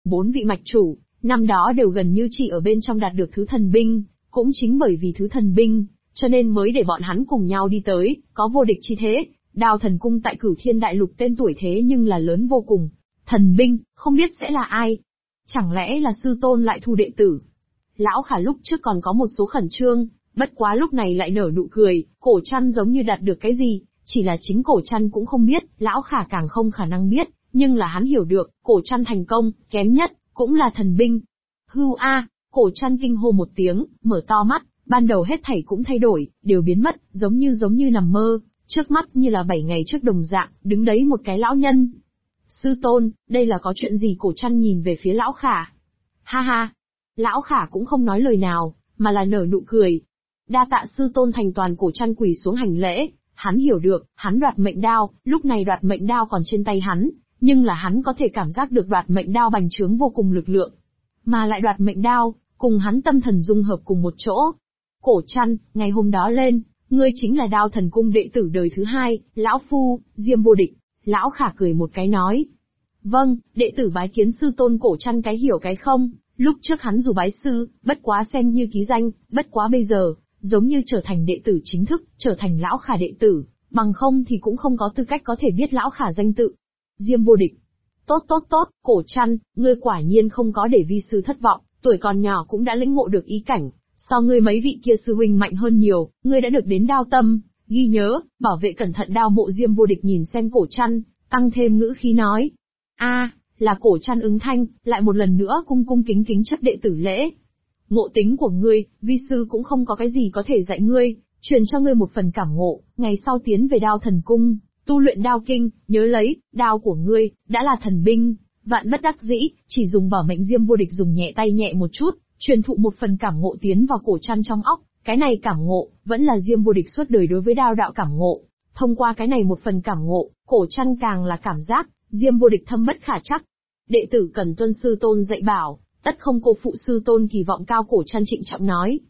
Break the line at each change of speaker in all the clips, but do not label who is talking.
4 vị mạch chủ, năm đó đều gần như chỉ ở bên trong đạt được thứ thần binh, cũng chính bởi vì thứ thần binh, cho nên mới để bọn hắn cùng nhau đi tới, có vô địch chi thế. Đao thần cung tại Cửu Thiên Đại Lục tên tuổi thế nhưng là lớn vô cùng. Thần binh, không biết sẽ là ai? Chẳng lẽ là sư tôn lại thu đệ tử? Lão Khả lúc trước còn có một số khẩn trương, bất quá lúc này lại nở nụ cười, Cổ Trăn giống như đạt được cái gì, chỉ là chính Cổ Trăn cũng không biết, Lão Khả càng không khả năng biết, nhưng là hắn hiểu được, Cổ Trăn thành công, kém nhất, cũng là thần binh. Hưu a, Cổ Trăn kinh hô một tiếng, mở to mắt, ban đầu hết thảy cũng thay đổi, đều biến mất, giống như nằm mơ, trước mắt như là 7 ngày trước đồng dạng, đứng đấy một cái lão nhân. Sư tôn, đây là có chuyện gì? Cổ Trăn nhìn về phía Lão Khả. Ha ha, Lão Khả cũng không nói lời nào, mà là nở nụ cười. Đa tạ sư tôn thành toàn. Cổ Trăn quỳ xuống hành lễ, hắn hiểu được, hắn đoạt mệnh đao, lúc này đoạt mệnh đao còn trên tay hắn, nhưng là hắn có thể cảm giác được đoạt mệnh đao bành trướng vô cùng lực lượng. Mà lại đoạt mệnh đao, cùng hắn tâm thần dung hợp cùng một chỗ. Cổ Trăn, ngày hôm đó lên, ngươi chính là Đao thần cung đệ tử đời thứ 2, lão phu, Diêm Vô Địch. Lão Khả cười một cái nói. Vâng, đệ tử bái kiến sư tôn. Cổ Trăn cái hiểu cái không, lúc trước hắn dù bái sư, bất quá xem như ký danh, bất quá bây giờ, giống như trở thành đệ tử chính thức, trở thành Lão Khả đệ tử, bằng không thì cũng không có tư cách có thể biết Lão Khả danh tự. Diêm Vô Địch. Tốt, Cổ Trăn, ngươi quả nhiên không có để vi sư thất vọng, tuổi còn nhỏ cũng đã lĩnh ngộ được ý cảnh, so ngươi mấy vị kia sư huynh mạnh hơn nhiều, ngươi đã được đến đao tâm, ghi nhớ, bảo vệ cẩn thận đao mộ. Diêm Vô Địch nhìn xem Cổ Trăn, tăng thêm ngữ khí nói. Là Cổ Trăn ứng thanh, lại một lần nữa cung cung kính kính chấp đệ tử lễ. Ngộ tính của ngươi, vi sư cũng không có cái gì có thể dạy ngươi, truyền cho ngươi một phần cảm ngộ, ngày sau tiến về Đao thần cung, tu luyện đao kinh, nhớ lấy, đao của ngươi, đã là thần binh, vạn bất đắc dĩ, chỉ dùng bảo mệnh. Diêm Vô Địch dùng nhẹ tay nhẹ một chút, truyền thụ một phần cảm ngộ tiến vào Cổ Trăn trong óc, cái này cảm ngộ, vẫn là Diêm Vô Địch suốt đời đối với đao đạo cảm ngộ. Thông qua cái này một phần cảm ngộ, Cổ Trăn càng là cảm giác, Diêm Vô Địch thâm bất khả trắc. Đệ tử cần tuân sư tôn dạy bảo, tất không cô phụ sư tôn kỳ vọng cao. Cổ Trăn trịnh trọng nói.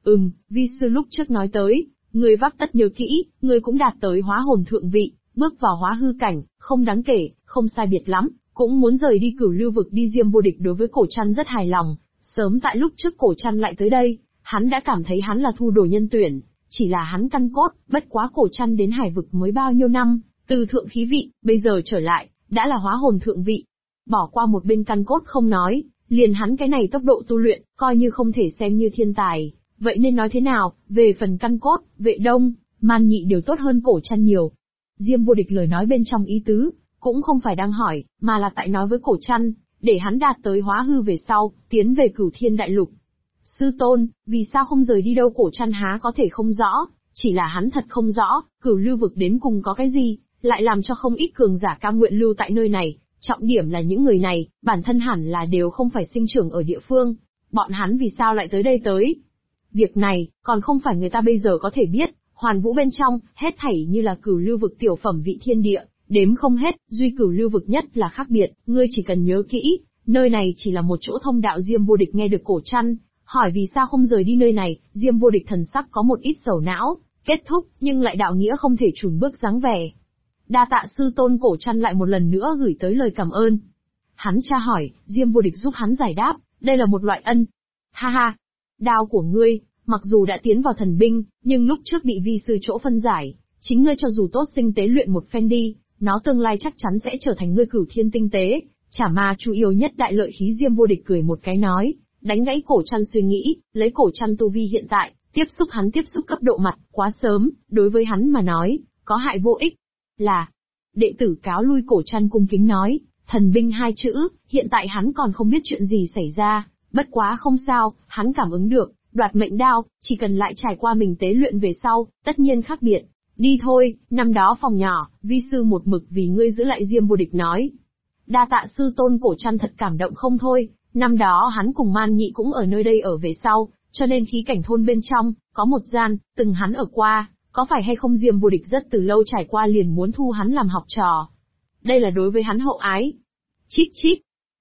Vi sư lúc trước nói tới, người vác tất nhớ kỹ, người cũng đạt tới hóa hồn thượng vị, bước vào hóa hư cảnh, không đáng kể, không sai biệt lắm, cũng muốn rời đi Cửu Lưu vực đi. Diêm Vô Địch đối với Cổ Trăn rất hài lòng, sớm tại lúc trước Cổ Trăn lại tới đây, hắn đã cảm thấy hắn là thu đồ nhân tuyển, chỉ là hắn căn cốt, bất quá Cổ Trăn đến Hải vực mới bao nhiêu năm, từ thượng khí vị, bây giờ trở lại, đã là hóa hồn thượng vị. Bỏ qua một bên căn cốt không nói, liền hắn cái này tốc độ tu luyện, coi như không thể xem như thiên tài, vậy nên nói thế nào, về phần căn cốt, Vệ Đông, Man Nhị đều tốt hơn Cổ Trăn nhiều. Diêm Vô Địch lời nói bên trong ý tứ, cũng không phải đang hỏi, mà là tại nói với Cổ Trăn, để hắn đạt tới hóa hư về sau, tiến về Cửu Thiên Đại Lục. Sư tôn, vì sao không rời đi đâu? Cổ Trăn há có thể không rõ, chỉ là hắn thật không rõ, Cửu Lưu vực đến cùng có cái gì, lại làm cho không ít cường giả cam nguyện lưu tại nơi này. Trọng điểm là những người này, bản thân hẳn là đều không phải sinh trưởng ở địa phương, bọn hắn vì sao lại tới đây tới? Việc này, còn không phải người ta bây giờ có thể biết. Hoàn Vũ bên trong, hết thảy như là Cửu Lưu vực tiểu phẩm vị thiên địa, đếm không hết, duy Cửu Lưu vực nhất là khác biệt, ngươi chỉ cần nhớ kỹ, nơi này chỉ là một chỗ thông đạo. Diêm Vô Địch nghe được Cổ Trăn hỏi vì sao không rời đi nơi này, Diêm Vô Địch thần sắc có một ít sầu não, kết thúc, nhưng lại đạo nghĩa không thể chùn bước dáng vẻ. Đa tạ sư tôn. Cổ Trăn lại một lần nữa gửi tới lời cảm ơn. Hắn tra hỏi, Diêm Vô Địch giúp hắn giải đáp, đây là một loại ân. Ha ha, đao của ngươi, mặc dù đã tiến vào thần binh, nhưng lúc trước bị vi sư chỗ phân giải, chính ngươi cho dù tốt sinh tế luyện một phen đi, nó tương lai chắc chắn sẽ trở thành ngươi Cửu Thiên tinh tế, chả ma chủ yếu nhất đại lợi khí. Diêm Vô Địch cười một cái nói, đánh gãy Cổ Trăn suy nghĩ, lấy Cổ Trăn tu vi hiện tại, tiếp xúc cấp độ mặt, quá sớm, đối với hắn mà nói, có hại vô ích. Là, đệ tử cáo lui. Cổ Trăn cung kính nói, thần binh 2 chữ, hiện tại hắn còn không biết chuyện gì xảy ra, bất quá không sao, hắn cảm ứng được, đoạt mệnh đao, chỉ cần lại trải qua mình tế luyện về sau, tất nhiên khác biệt. Đi thôi, năm đó phòng nhỏ, vi sư một mực vì ngươi giữ lại. Diêm Vô Địch nói. Đa tạ sư tôn. Cổ Trăn thật cảm động không thôi, năm đó hắn cùng Man Nhị cũng ở nơi đây ở về sau, cho nên khí cảnh thôn bên trong, có một gian, từng hắn ở qua, có phải hay không Diêm Vô Địch rất từ lâu trải qua liền muốn thu hắn làm học trò. Đây là đối với hắn hậu ái. Chít chít.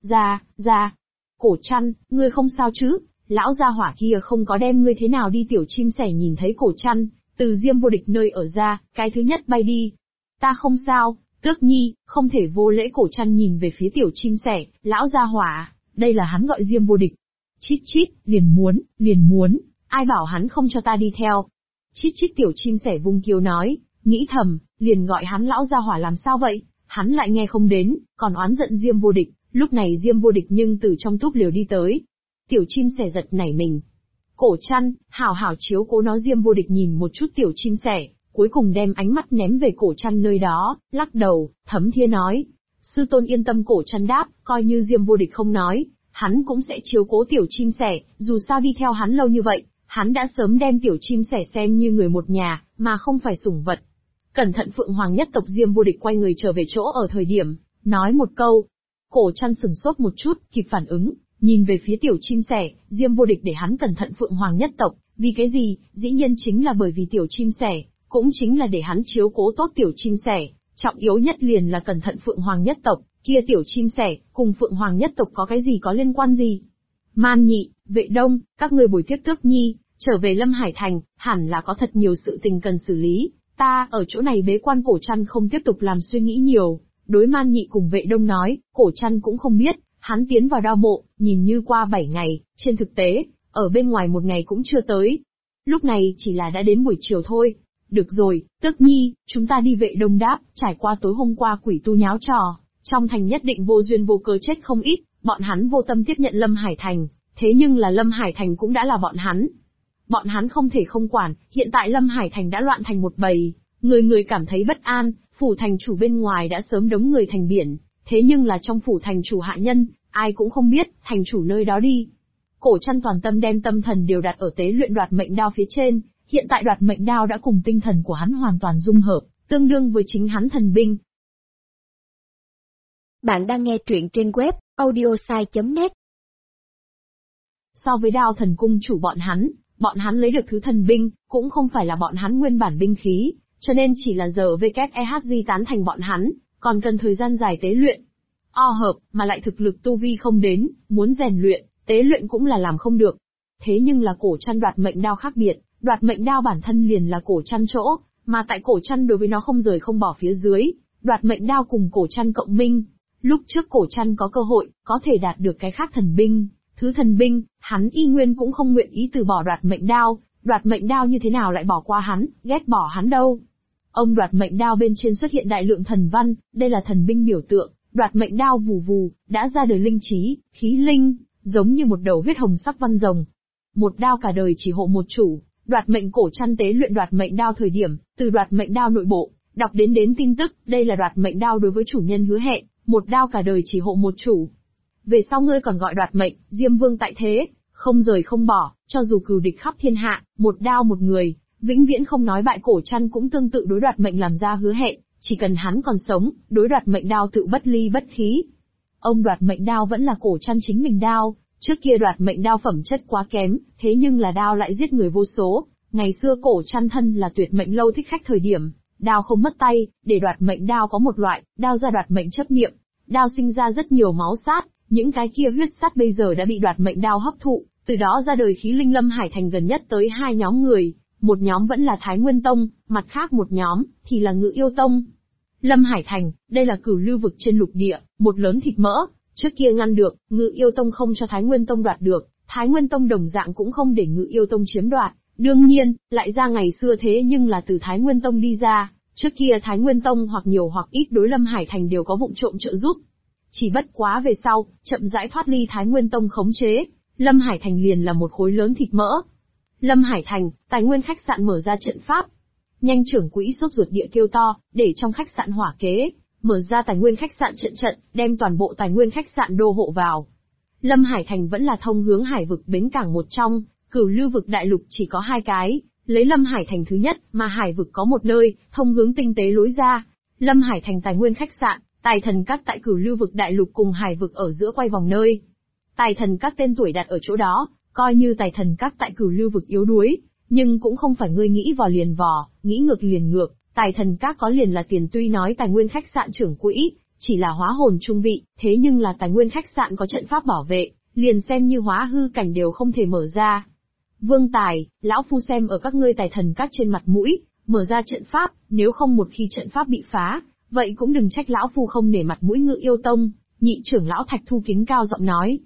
Ra. Cổ Trăn, ngươi không sao chứ? Lão gia hỏa kia không có đem ngươi thế nào đi? Tiểu chim sẻ nhìn thấy Cổ Trăn, từ Diêm Vô Địch nơi ở ra, cái thứ nhất bay đi. Ta không sao, Tước Nhi, không thể vô lễ. Cổ Trăn nhìn về phía tiểu chim sẻ, lão gia hỏa, đây là hắn gọi Diêm Vô Địch. Chít chít, liền muốn, ai bảo hắn không cho ta đi theo. Chít chít tiểu chim sẻ vung kiêu nói, nghĩ thầm, liền gọi hắn lão gia hỏa làm sao vậy, hắn lại nghe không đến, còn oán giận Diêm Vô Địch. Lúc này Diêm Vô Địch nhưng từ trong túp lều đi tới. Tiểu chim sẻ giật nảy mình. Cổ Trăn, hảo hảo chiếu cố nó. Diêm Vô Địch nhìn một chút tiểu chim sẻ, cuối cùng đem ánh mắt ném về Cổ Trăn nơi đó, lắc đầu, thấm thía nói. Sư tôn yên tâm. Cổ Trăn đáp, coi như Diêm Vô Địch không nói, hắn cũng sẽ chiếu cố tiểu chim sẻ, dù sao đi theo hắn lâu như vậy, hắn đã sớm đem tiểu chim sẻ xem như người một nhà, mà không phải sủng vật. Cẩn thận Phượng Hoàng nhất tộc. Diêm Vô Địch quay người trở về chỗ ở thời điểm, nói một câu. Cổ Trăn sừng sốt một chút, kịp phản ứng, nhìn về phía tiểu chim sẻ. Diêm Vô Địch để hắn cẩn thận Phượng Hoàng nhất tộc, vì cái gì? Dĩ nhiên chính là bởi vì tiểu chim sẻ, cũng chính là để hắn chiếu cố tốt tiểu chim sẻ, trọng yếu nhất liền là cẩn thận Phượng Hoàng nhất tộc, kia tiểu chim sẻ, cùng Phượng Hoàng nhất tộc có cái gì có liên quan gì? Man Nhị, Vệ Đông, các ngươi bồi tiếp Tước Nhi, trở về Lâm Hải Thành, hẳn là có thật nhiều sự tình cần xử lý, ta ở chỗ này bế quan. Cổ Trăn không tiếp tục làm suy nghĩ nhiều, đối Man Nhị cùng Vệ Đông nói, Cổ Trăn cũng không biết, hắn tiến vào đao mộ, nhìn như qua 7 ngày, trên thực tế, ở bên ngoài một ngày cũng chưa tới. Lúc này chỉ là đã đến buổi chiều thôi. Được rồi, Tước Nhi, chúng ta đi. Vệ Đông đáp, trải qua tối hôm qua quỷ tu nháo trò, trong thành nhất định vô duyên vô cớ chết không ít, bọn hắn vô tâm tiếp nhận Lâm Hải Thành, thế nhưng là Lâm Hải Thành cũng đã là bọn hắn. Bọn hắn không thể không quản, hiện tại Lâm Hải Thành đã loạn thành một bầy, người người cảm thấy bất an, phủ thành chủ bên ngoài đã sớm đống người thành biển, thế nhưng là trong phủ thành chủ hạ nhân, ai cũng không biết, thành chủ nơi đó đi. Cổ Trăn toàn tâm đem tâm thần đều đặt ở tế luyện đoạt mệnh đao phía trên, hiện tại đoạt mệnh đao đã cùng tinh thần của hắn hoàn toàn dung hợp, tương đương với chính hắn thần binh.
Bạn đang nghe truyện trên web audiosai.net.
So với đao thần cung chủ bọn hắn lấy được thứ thần binh, cũng không phải là bọn hắn nguyên bản binh khí, cho nên chỉ là giờ WEHG tán thành bọn hắn, còn cần thời gian dài tế luyện. Hợp, mà lại thực lực tu vi không đến, muốn rèn luyện, tế luyện cũng là làm không được. Thế nhưng là Cổ Trăn đoạt mệnh đao khác biệt, đoạt mệnh đao bản thân liền là Cổ Trăn chỗ, mà tại Cổ Trăn đối với nó không rời không bỏ phía dưới, đoạt mệnh đao cùng Cổ Trăn cộng minh. Lúc trước Cổ Trăn có cơ hội, có thể đạt được cái khác thần binh, thứ thần binh, hắn y nguyên cũng không nguyện ý từ bỏ đoạt mệnh đao như thế nào lại bỏ qua hắn, ghét bỏ hắn đâu. Ông đoạt mệnh đao bên trên xuất hiện đại lượng thần văn, đây là thần binh biểu tượng, đoạt mệnh đao vù vù, đã ra đời linh trí, khí linh, giống như một đầu huyết hồng sắc văn rồng. Một đao cả đời chỉ hộ một chủ, đoạt mệnh. Cổ Trăn tế luyện đoạt mệnh đao thời điểm, từ đoạt mệnh đao nội bộ, đọc đến tin tức, đây là đoạt mệnh đao đối với chủ nhân hứa hẹn, một đao cả đời chỉ hộ một chủ. Về sau ngươi còn gọi đoạt mệnh, Diêm Vương tại thế, không rời không bỏ, cho dù cừu địch khắp thiên hạ, một đao một người, vĩnh viễn không nói bại. Cổ Trăn cũng tương tự đối đoạt mệnh làm ra hứa hẹn, chỉ cần hắn còn sống, đối đoạt mệnh đao tự bất ly bất khí. Ông đoạt mệnh đao vẫn là Cổ Trăn chính mình đao, trước kia đoạt mệnh đao phẩm chất quá kém, thế nhưng là đao lại giết người vô số. Ngày xưa Cổ Trăn thân là tuyệt mệnh lâu thích khách thời điểm, đao không mất tay, để đoạt mệnh đao có một loại, đao ra đoạt mệnh chấp niệm, đao sinh ra rất nhiều máu sát, những cái kia huyết sát bây giờ đã bị đoạt mệnh đao hấp thụ, từ đó ra đời khí linh. Lâm Hải Thành gần nhất tới 2 nhóm người, một nhóm vẫn là Thái Nguyên Tông, mặt khác một nhóm thì là Ngự Yêu Tông. Lâm Hải Thành, đây là cửu lưu vực trên lục địa, một lớn thịt mỡ, trước kia ngăn được, Ngự Yêu Tông không cho Thái Nguyên Tông đoạt được, Thái Nguyên Tông đồng dạng cũng không để Ngự Yêu Tông chiếm đoạt, đương nhiên, lại ra ngày xưa thế nhưng là từ Thái Nguyên Tông đi ra, trước kia Thái Nguyên Tông hoặc nhiều hoặc ít đối Lâm Hải Thành đều có vụng trộm trợ giúp. Chỉ bất quá về sau, chậm rãi thoát ly Thái Nguyên Tông khống chế, Lâm Hải Thành liền là một khối lớn thịt mỡ. Lâm Hải Thành, tài nguyên khách sạn mở ra trận pháp. Nhanh trưởng quỹ sốt ruột địa kêu to, để trong khách sạn hỏa kế, mở ra tài nguyên khách sạn trận, đem toàn bộ tài nguyên khách sạn đô hộ vào. Lâm Hải Thành vẫn là thông hướng hải vực bến cảng một trong, cửu lưu vực đại lục chỉ có 2 cái, lấy Lâm Hải Thành thứ nhất, mà hải vực có một nơi, thông hướng tinh tế lối ra. Lâm Hải Thành tài nguyên khách sạn, Tài Thần Các tại cửu lưu vực đại lục cùng hải vực ở giữa quay vòng nơi. Tài Thần Các tên tuổi đặt ở chỗ đó, coi như Tài Thần Các tại cửu lưu vực yếu đuối, nhưng cũng không phải ngươi nghĩ vò liền vò, nghĩ ngược liền ngược. Tài Thần Các có liền là tiền, tuy nói tài nguyên khách sạn trưởng quỹ chỉ là hóa hồn trung vị, thế nhưng là tài nguyên khách sạn có trận pháp bảo vệ, liền xem như hóa hư cảnh đều không thể mở ra. Vương Tài, lão phu xem ở các ngươi Tài Thần Các trên mặt mũi, mở ra trận pháp, nếu không một khi trận pháp bị phá, vậy cũng đừng trách lão phu không nể mặt mũi Ngự Yêu Tông. Nhị trưởng lão Thạch Thu kính cao giọng nói.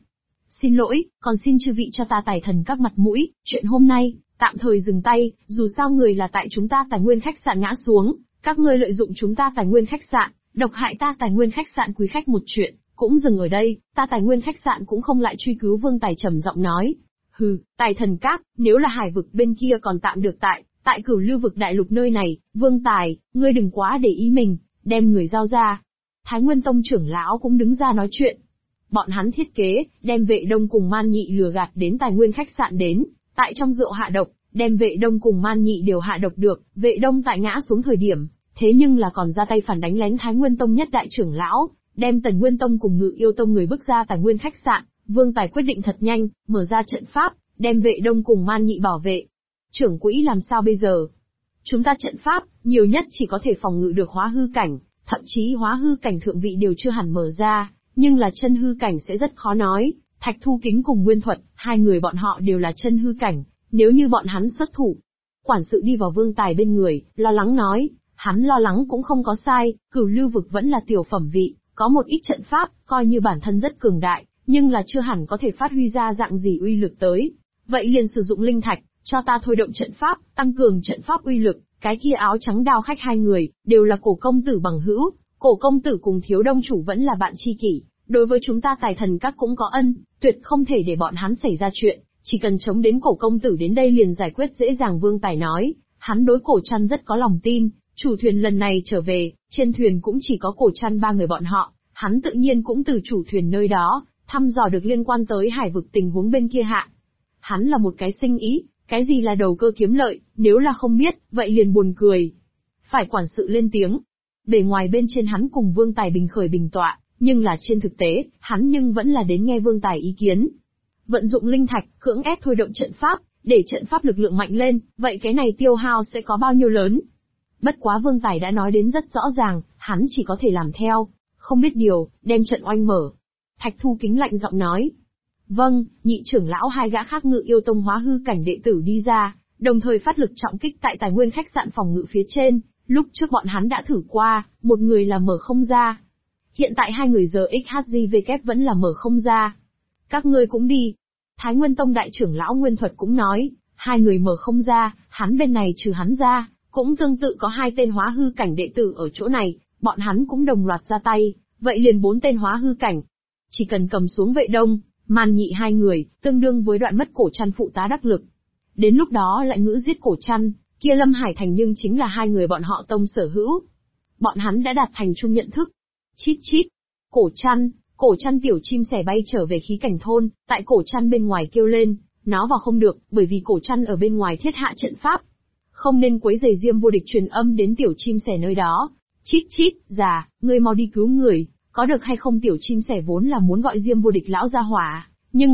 Xin lỗi, còn xin chư vị cho ta Tài Thần các mặt mũi, chuyện hôm nay, tạm thời dừng tay, dù sao người là tại chúng ta Tài Nguyên khách sạn ngã xuống, các ngươi lợi dụng chúng ta Tài Nguyên khách sạn, độc hại ta Tài Nguyên khách sạn quý khách một chuyện, cũng dừng ở đây, ta Tài Nguyên khách sạn cũng không lại truy cứu. Vương Tài trầm giọng nói. Hừ, Tài Thần các, nếu là hải vực bên kia còn tạm được tại Cửu Lưu vực đại lục nơi này, Vương Tài, ngươi đừng quá để ý mình, đem người giao ra. Thái Nguyên Tông trưởng lão cũng đứng ra nói chuyện. Bọn hắn thiết kế, đem Vệ Đông cùng Man Nhị lừa gạt đến Tài Nguyên khách sạn đến, tại trong rượu hạ độc, đem Vệ Đông cùng Man Nhị đều hạ độc được. Vệ Đông tại ngã xuống thời điểm, thế nhưng là còn ra tay phản đánh lén Thái Nguyên Tông nhất đại trưởng lão, đem Tần Nguyên Tông cùng Ngự Yêu Tông người bước ra Tài Nguyên khách sạn. Vương Tài quyết định thật nhanh, mở ra trận pháp, đem Vệ Đông cùng Man Nhị bảo vệ. Trưởng quỹ làm sao bây giờ? Chúng ta trận pháp, nhiều nhất chỉ có thể phòng ngự được hóa hư cảnh, thậm chí hóa hư cảnh thượng vị đều chưa hẳn mở ra, nhưng là chân hư cảnh sẽ rất khó nói. Thạch Thu Kính cùng Nguyên Thuật, hai người bọn họ đều là chân hư cảnh, nếu như bọn hắn xuất thủ. Quản sự đi vào Vương Tài bên người, lo lắng nói, hắn lo lắng cũng không có sai, Cửu Lưu vực vẫn là tiểu phẩm vị, có một ít trận pháp, coi như bản thân rất cường đại, nhưng là chưa hẳn có thể phát huy ra dạng gì uy lực tới. Vậy liền sử dụng linh thạch, cho ta thôi động trận pháp, tăng cường trận pháp uy lực. Cái kia áo trắng đao khách hai người, đều là Cổ công tử bằng hữu, Cổ công tử cùng Thiếu Đông chủ vẫn là bạn tri kỷ, đối với chúng ta Tài Thần các cũng có ân, tuyệt không thể để bọn hắn xảy ra chuyện, chỉ cần chống đến Cổ công tử đến đây liền giải quyết dễ dàng. Vương Tài nói, hắn đối Cổ Trăn rất có lòng tin, chủ thuyền lần này trở về, trên thuyền cũng chỉ có Cổ Trăn ba người bọn họ, hắn tự nhiên cũng từ chủ thuyền nơi đó, thăm dò được liên quan tới hải vực tình huống bên kia hạ. Hắn là một cái sinh ý, cái gì là đầu cơ kiếm lợi, nếu là không biết, vậy liền buồn cười. Phải quản sự lên tiếng. Bề ngoài bên trên hắn cùng Vương Tài bình khởi bình tọa, nhưng là trên thực tế, hắn nhưng vẫn là đến nghe Vương Tài ý kiến. Vận dụng linh thạch, cưỡng ép thôi động trận pháp, để trận pháp lực lượng mạnh lên, vậy cái này tiêu hao sẽ có bao nhiêu lớn? Bất quá Vương Tài đã nói đến rất rõ ràng, hắn chỉ có thể làm theo, không biết điều, đem trận oanh mở. Thạch Thu Kính lạnh giọng nói. Vâng, nhị trưởng lão hai gã khác Ngự Yêu Tông hóa hư cảnh đệ tử đi ra, đồng thời phát lực trọng kích tại Tài Nguyên khách sạn phòng ngự phía trên, lúc trước bọn hắn đã thử qua, một người là mở không ra. Hiện tại hai người giờ XHJVK vẫn là mở không ra. Các ngươi cũng đi. Thái Nguyên Tông đại trưởng lão Nguyên Thuật cũng nói, hai người mở không ra, hắn bên này trừ hắn ra, cũng tương tự có hai tên hóa hư cảnh đệ tử ở chỗ này, bọn hắn cũng đồng loạt ra tay, vậy liền 4 tên hóa hư cảnh. Chỉ cần cầm xuống Vệ Đông, Man Nhị hai người, tương đương với đoạn mất Cổ Trăn phụ tá đắc lực. Đến lúc đó lại ngữ giết Cổ Trăn, kia Lâm Hải Thành nhưng chính là hai người bọn họ tông sở hữu. Bọn hắn đã đạt thành chung nhận thức. Chít chít. Cổ Trăn tiểu chim sẻ bay trở về khí cảnh thôn, tại Cổ Trăn bên ngoài kêu lên, nó vào không được, bởi vì Cổ Trăn ở bên ngoài thiết hạ trận pháp. Không nên quấy rầy Diêm Vô Địch truyền âm đến tiểu chim sẻ nơi đó. Chít chít, già, ngươi mau đi cứu người, có được hay không? Tiểu chim sẻ vốn là muốn gọi Diêm Vô Địch lão ra hỏa, nhưng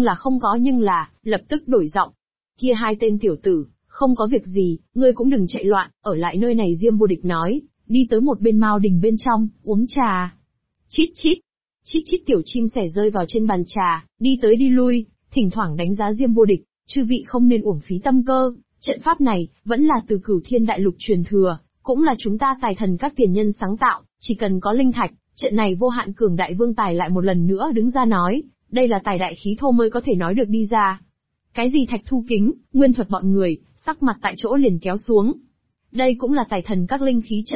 là, lập tức đổi giọng. Kia hai tên tiểu tử, không có việc gì, ngươi cũng đừng chạy loạn, ở lại nơi này. Diêm Vô Địch nói, đi tới một bên Mao Đình bên trong, uống trà. Chít chít, chít chít tiểu chim sẻ rơi vào trên bàn trà, đi tới đi lui, thỉnh thoảng đánh giá Diêm Vô Địch, chư vị không nên uổng phí tâm cơ, trận pháp này, vẫn là từ Cửu Thiên Đại Lục truyền thừa, cũng là chúng ta Tài Thần các tiền nhân sáng tạo, chỉ cần có linh thạch, trận này vô hạn cường đại. Vương Tài lại một lần nữa đứng ra nói, đây là tài đại khí thô mới có thể nói được đi ra. Cái gì Thạch Thu Kính, Nguyên Thuật bọn người, sắc mặt tại chỗ liền kéo xuống. Đây cũng là Tài Thần các linh khí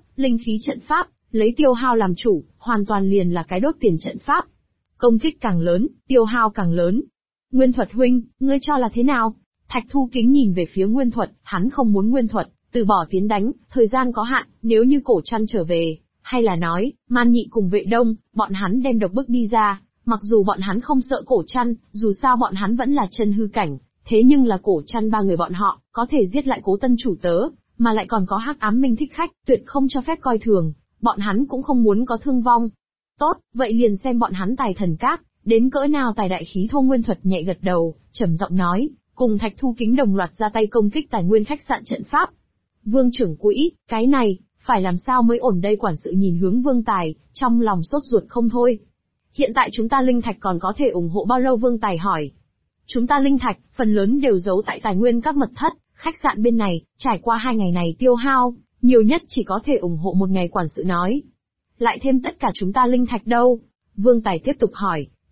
trận pháp, lấy tiêu hao làm chủ, hoàn toàn liền là cái đốt tiền trận pháp. Công kích càng lớn, tiêu hao càng lớn. Nguyên Thuật huynh, ngươi cho là thế nào? Thạch Thu Kính nhìn về phía Nguyên Thuật, hắn không muốn Nguyên Thuật từ bỏ tiến đánh, thời gian có hạn, nếu như Cổ Trăn trở về, hay là nói, Man Nhị cùng Vệ Đông, bọn hắn đem độc bức đi ra, mặc dù bọn hắn không sợ Cổ Trăn, dù sao bọn hắn vẫn là chân hư cảnh, thế nhưng là Cổ Trăn ba người bọn họ, có thể giết lại Cố Tân chủ tớ, mà lại còn có Hắc Ám Minh thích khách, tuyệt không cho phép coi thường, bọn hắn cũng không muốn có thương vong. Tốt, vậy liền xem bọn hắn Tài Thần các, đến cỡ nào tài đại khí thô. Nguyên Thuật nhẹ gật đầu, trầm giọng nói, cùng Thạch Thu Kính đồng loạt ra tay công kích Tài Nguyên khách sạn trận pháp. Vương trưởng quỹ, cái này, phải làm sao mới ổn đây? Quản sự nhìn hướng Vương Tài, trong lòng sốt ruột không thôi. Hiện tại chúng ta linh thạch còn có thể ủng hộ bao lâu? Vương Tài hỏi. Chúng ta linh thạch, phần lớn đều giấu tại Tài Nguyên các mật thất, khách sạn bên này, trải qua 2 ngày này tiêu hao, nhiều nhất chỉ có thể ủng hộ 1 ngày. Quản sự nói. Lại thêm tất cả chúng ta linh thạch đâu? Vương Tài tiếp tục hỏi,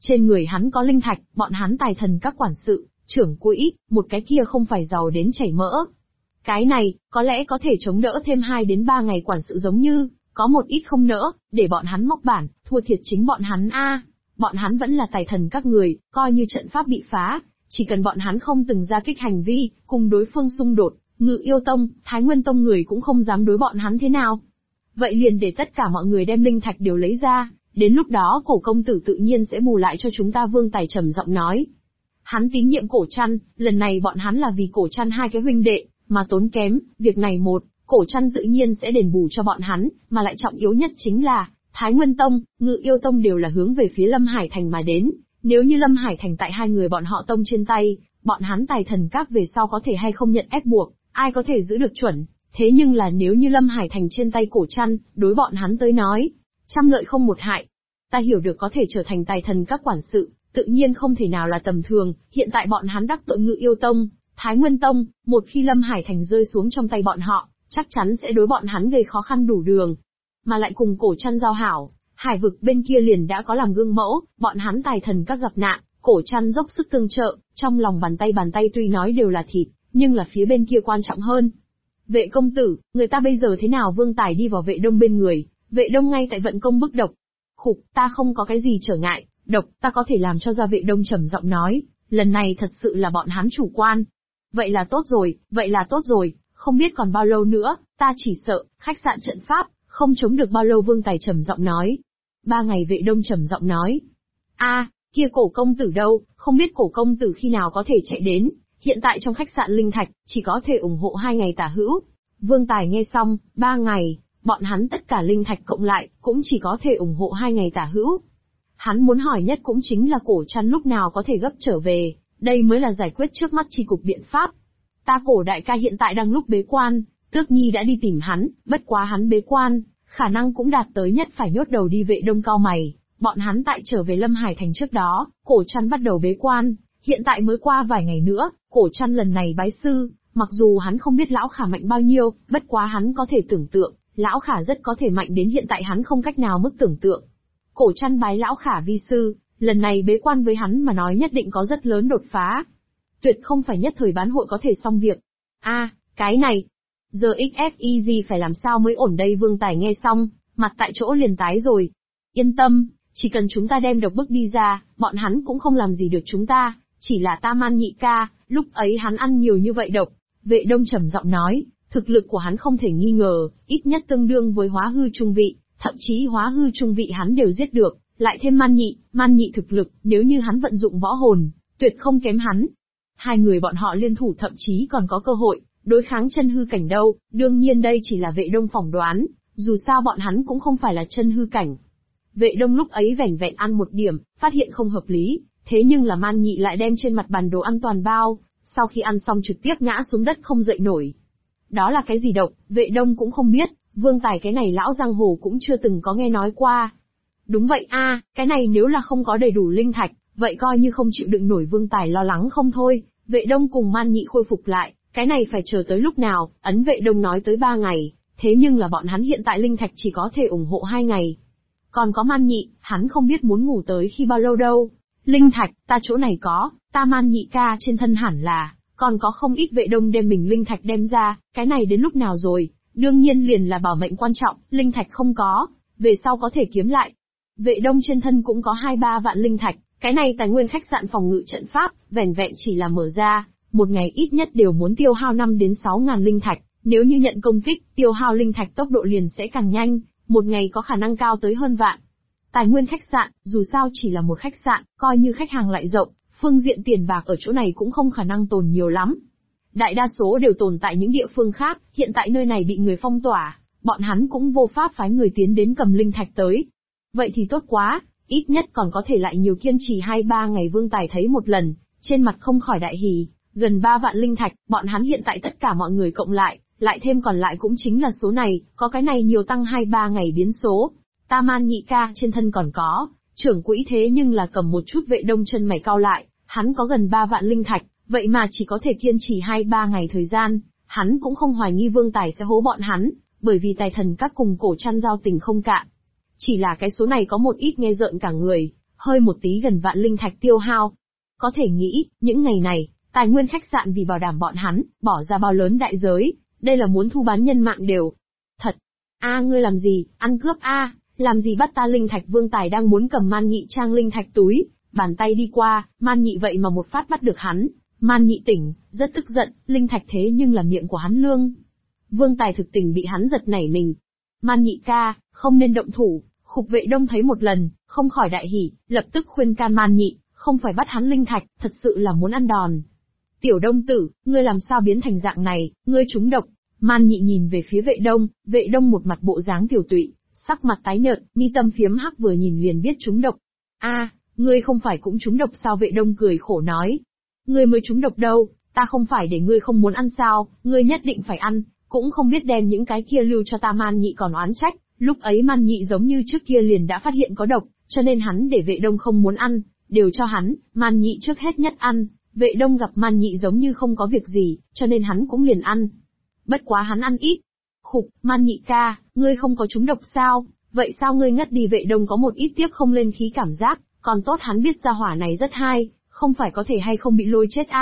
Trên người hắn có linh thạch, bọn hắn tài thần các quản sự, trưởng quỹ, một cái kia không phải giàu đến chảy mỡ. Cái này, có lẽ có thể chống đỡ thêm 2 đến 3 ngày quản sự giống như, có một ít không nỡ, để bọn hắn móc bản, thua thiệt chính bọn hắn Bọn hắn vẫn là tài thần các người, coi như trận pháp bị phá, chỉ cần bọn hắn không từng ra kích hành vi, cùng đối phương xung đột, Ngự Yêu Tông, Thái Nguyên Tông người cũng không dám đối bọn hắn thế nào. Vậy liền để tất cả mọi người đem linh thạch đều lấy ra, đến lúc đó Cổ công tử tự nhiên sẽ bù lại cho chúng ta. Vương Tài trầm giọng nói. Hắn tín nhiệm Cổ Trăn, lần này bọn hắn là vì Cổ Trăn hai cái huynh đệ, mà tốn kém, việc này Cổ Trăn tự nhiên sẽ đền bù cho bọn hắn, mà lại trọng yếu nhất chính là, Thái Nguyên Tông, Ngự Yêu Tông đều là hướng về phía Lâm Hải Thành mà đến, nếu như Lâm Hải Thành tại hai người bọn họ tông trên tay, bọn hắn tài thần các về sau có thể hay không nhận ép buộc, ai có thể giữ được chuẩn, thế nhưng là nếu như Lâm Hải Thành trên tay Cổ Trăn, đối bọn hắn tới nói, trăm lợi không một hại. Ta hiểu được có thể trở thành tài thần các quản sự, tự nhiên không thể nào là tầm thường, hiện tại bọn hắn đắc tội Ngự Yêu Tông, Thái Nguyên Tông, một khi Lâm Hải Thành rơi xuống trong tay bọn họ, chắc chắn sẽ đối bọn hắn gây khó khăn đủ đường. Mà lại cùng Cổ Trăn giao hảo, hải vực bên kia liền đã có làm gương mẫu, bọn hắn tài thần các gặp nạn, Cổ Trăn dốc sức tương trợ, trong lòng bàn tay tuy nói đều là thịt, nhưng là phía bên kia quan trọng hơn. Vệ công tử, người ta bây giờ thế nào? Vương Tài đi vào Vệ Đông bên người, Vệ Đông ngay tại vận công bức độc. Khục, ta không có cái gì trở ngại, độc, ta có thể làm cho ra. Vệ Đông trầm giọng nói, lần này thật sự là bọn hắn chủ quan. Vậy là tốt rồi, không biết còn bao lâu nữa, ta chỉ sợ, khách sạn trận pháp, không chống được bao lâu. Vương Tài trầm giọng nói. 3 ngày. Vệ Đông trầm giọng nói. Kia Cổ công tử đâu, không biết Cổ công tử khi nào có thể chạy đến, hiện tại trong khách sạn linh thạch, chỉ có thể ủng hộ 2 ngày tả hữu. Vương Tài nghe xong, 3 ngày, bọn hắn tất cả linh thạch cộng lại, cũng chỉ có thể ủng hộ 2 ngày tả hữu. Hắn muốn hỏi nhất cũng chính là Cổ Trăn lúc nào có thể gấp trở về, đây mới là giải quyết trước mắt chi cục biện pháp. Ta Cổ đại ca hiện tại đang lúc bế quan, Tước Nhi đã đi tìm hắn, bất quá hắn bế quan, khả năng cũng đạt tới nhất phải nhốt đầu đi. Vệ Đông cao mày, bọn hắn tại trở về Lâm Hải Thành trước đó, Cổ Trăn bắt đầu bế quan, hiện tại mới qua vài ngày nữa, Cổ Trăn lần này bái sư, mặc dù hắn không biết lão khả mạnh bao nhiêu, bất quá hắn có thể tưởng tượng, lão khả rất có thể mạnh đến hiện tại hắn không cách nào mức tưởng tượng. Cổ Trăn bái lão khả vi sư, lần này bế quan với hắn mà nói nhất định có rất lớn đột phá. Tuyệt không phải nhất thời bán hội có thể xong việc. Cái này, giờ XFEG phải làm sao mới ổn đây? Vương Tài nghe xong, mặt tại chỗ liền tái rồi. Yên tâm, chỉ cần chúng ta đem độc bức đi ra, bọn hắn cũng không làm gì được chúng ta, chỉ là ta Man Nhị ca, lúc ấy hắn ăn nhiều như vậy độc. Vệ Đông trầm giọng nói, thực lực của hắn không thể nghi ngờ, ít nhất tương đương với hóa hư trung vị, thậm chí hóa hư trung vị hắn đều giết được, lại thêm Man Nhị thực lực, nếu như hắn vận dụng võ hồn, tuyệt không kém hắn. Hai người bọn họ liên thủ thậm chí còn có cơ hội đối kháng chân hư cảnh đâu, đương nhiên đây chỉ là Vệ Đông phỏng đoán, dù sao bọn hắn cũng không phải là chân hư cảnh. Vệ Đông lúc ấy vẻn vẹn ăn một điểm, phát hiện không hợp lý, thế nhưng là Man Nhị lại đem trên mặt bàn đồ ăn toàn bao, sau khi ăn xong trực tiếp ngã xuống đất không dậy nổi. Đó là cái gì độc, Vệ Đông cũng không biết, Vương Tài cái này lão giang hồ cũng chưa từng có nghe nói qua. Đúng vậy cái này nếu là không có đầy đủ linh thạch, vậy coi như không chịu đựng nổi. Vương Tài lo lắng không thôi. Vệ Đông cùng Man Nhị khôi phục lại, cái này phải chờ tới lúc nào? Vệ Đông nói tới 3 ngày, thế nhưng là bọn hắn hiện tại linh thạch chỉ có thể ủng hộ 2 ngày. Còn có Man Nhị, hắn không biết muốn ngủ tới khi bao lâu đâu. Linh thạch, ta chỗ này có, ta Man Nhị ca trên thân hẳn là, còn có không ít. Vệ Đông đem mình linh thạch đem ra, cái này đến lúc nào rồi? Đương nhiên liền là bảo mệnh quan trọng, linh thạch không có, về sau có thể kiếm lại. Vệ Đông trên thân cũng có 2-3 vạn linh thạch, cái này tài nguyên khách sạn phòng ngự trận pháp, vẻn vẹn chỉ là mở ra, một ngày ít nhất đều muốn tiêu hao 5 đến 6 ngàn linh thạch, nếu như nhận công kích, tiêu hao linh thạch tốc độ liền sẽ càng nhanh, một ngày có khả năng cao tới hơn vạn. Tài nguyên khách sạn, dù sao chỉ là một khách sạn, coi như khách hàng lại rộng, phương diện tiền bạc ở chỗ này cũng không khả năng tồn nhiều lắm. Đại đa số đều tồn tại những địa phương khác, hiện tại nơi này bị người phong tỏa, bọn hắn cũng vô pháp phái người tiến đến cầm linh thạch tới. Vậy thì tốt quá, ít nhất còn có thể lại nhiều kiên trì 2-3 ngày. Vương Tài thấy một lần, trên mặt không khỏi đại hỉ, gần 3 vạn linh thạch, bọn hắn hiện tại tất cả mọi người cộng lại thêm còn lại cũng chính là số này, có cái này nhiều tăng 2-3 ngày biến số. Ta Man Nhị ca trên thân còn có, trưởng quỹ thế nhưng là cầm một chút. Vệ Đông chân mày cau lại, hắn có gần 3 vạn linh thạch, vậy mà chỉ có thể kiên trì 2-3 ngày thời gian, hắn cũng không hoài nghi Vương Tài sẽ hố bọn hắn, bởi vì tài thần các cùng Cổ Trăn giao tình không cạn. Chỉ là cái số này có một ít nghe rợn cả người, hơi một tí gần vạn linh thạch tiêu hao. Có thể nghĩ, những ngày này, tài nguyên khách sạn vì bảo đảm bọn hắn, bỏ ra bao lớn đại giới, đây là muốn thu bán nhân mạng đều. Thật. Ngươi làm gì, ăn cướp làm gì bắt ta linh thạch? Vương Tài đang muốn cầm Man Nhị trang linh thạch túi, bàn tay đi qua, Man Nhị vậy mà một phát bắt được hắn. Man Nhị tỉnh, rất tức giận, linh thạch thế nhưng là miệng của hắn lương. Vương Tài thực tình bị hắn giật nảy mình. Man Nhị ca, không nên động thủ. Khục Vệ Đông thấy một lần, không khỏi đại hỉ, lập tức khuyên can Man Nhị, không phải bắt hắn linh thạch, thật sự là muốn ăn đòn. Tiểu Đông tử, ngươi làm sao biến thành dạng này, ngươi trúng độc. Man Nhị nhìn về phía Vệ Đông một mặt bộ dáng tiểu tụy, sắc mặt tái nhợt, mi tâm phiếm hắc, vừa nhìn liền biết trúng độc. Ngươi không phải cũng trúng độc sao? Vệ Đông cười khổ nói. Ngươi mới trúng độc đâu, ta không phải để ngươi không muốn ăn sao, ngươi nhất định phải ăn, cũng không biết đem những cái kia lưu cho ta. Man Nhị còn oán trách, lúc ấy Man Nhị giống như trước kia liền đã phát hiện có độc, cho nên hắn để Vệ Đông không muốn ăn, đều cho hắn, Man Nhị trước hết nhất ăn. Vệ Đông gặp Man Nhị giống như không có việc gì, cho nên hắn cũng liền ăn. Bất quá hắn ăn ít. Khục, Man Nhị ca, ngươi không có trúng độc sao? Vậy sao ngươi ngất đi? Vệ Đông có một ít tiếc không lên khí cảm giác, còn tốt hắn biết ra hỏa này rất hay, không phải có thể hay không bị lôi chết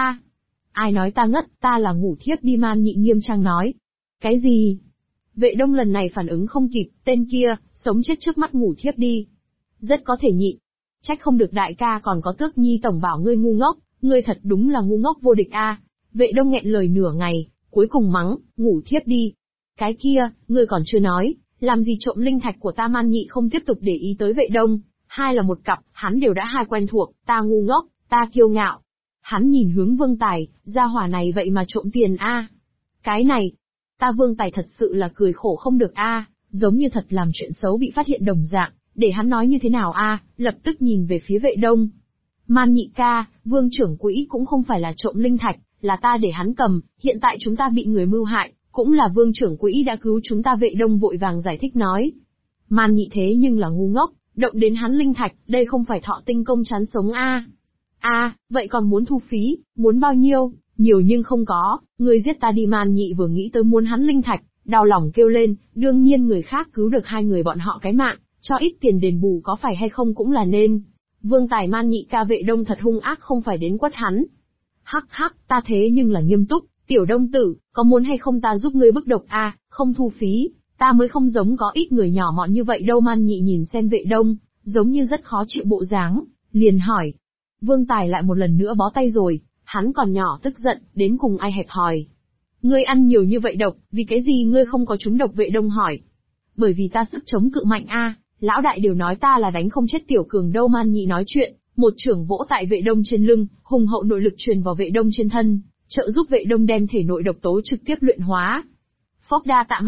Ai nói ta ngất, ta là ngủ thiếp đi. Man Nhị nghiêm trang nói. Cái gì? Vệ Đông lần này phản ứng không kịp, tên kia, sống chết trước mắt ngủ thiếp đi. Rất có thể nhịn. Trách không được đại ca còn có Tước Nhi tổng bảo ngươi ngu ngốc, ngươi thật đúng là ngu ngốc vô địch Vệ Đông nghẹn lời nửa ngày, cuối cùng mắng, ngủ thiếp đi. Cái kia, ngươi còn chưa nói, làm gì trộm linh thạch của ta? Man Nhị không tiếp tục để ý tới Vệ Đông, hai là một cặp, hắn đều đã hai quen thuộc, ta ngu ngốc, ta kiêu ngạo. Hắn nhìn hướng Vương Tài, gia hỏa này vậy mà trộm tiền Cái này, ta Vương Tài thật sự là cười khổ không được giống như thật làm chuyện xấu bị phát hiện đồng dạng, để hắn nói như thế nào lập tức nhìn về phía Vệ Đông. Man Nhị ca, Vương trưởng quỹ cũng không phải là trộm linh thạch, là ta để hắn cầm, hiện tại chúng ta bị người mưu hại, cũng là Vương trưởng quỹ đã cứu chúng ta. Vệ Đông vội vàng giải thích nói. Man Nhị thế nhưng là ngu ngốc, động đến hắn linh thạch, đây không phải thọ tinh công chán sống vậy còn muốn thu phí, muốn bao nhiêu? Nhiều nhưng không có, người giết ta đi. Man Nhị vừa nghĩ tới muốn hắn linh thạch, đau lòng kêu lên, đương nhiên người khác cứu được hai người bọn họ cái mạng, cho ít tiền đền bù có phải hay không cũng là nên. Vương Tài, Man Nhị ca, Vệ Đông thật hung ác, không phải đến quất hắn. Hắc hắc, ta thế nhưng là nghiêm túc, Tiểu Đông tử, có muốn hay không ta giúp ngươi bức độc không thu phí, ta mới không giống có ít người nhỏ mọn như vậy đâu. Man Nhị nhìn xem Vệ Đông, giống như rất khó chịu bộ dáng, liền hỏi. Vương Tài lại một lần nữa bó tay rồi, hắn còn nhỏ tức giận, đến cùng ai hẹp hòi. Ngươi ăn nhiều như vậy độc, vì cái gì ngươi không có trúng độc? Vệ Đông hỏi. Bởi vì ta sức chống cự mạnh lão đại đều nói ta là đánh không chết tiểu cường đâu. Man Nhị nói chuyện, một chưởng vỗ tại Vệ Đông trên lưng, hùng hậu nội lực truyền vào Vệ Đông trên thân, trợ giúp Vệ Đông đem thể nội độc tố trực tiếp luyện hóa. Phốc đa tạ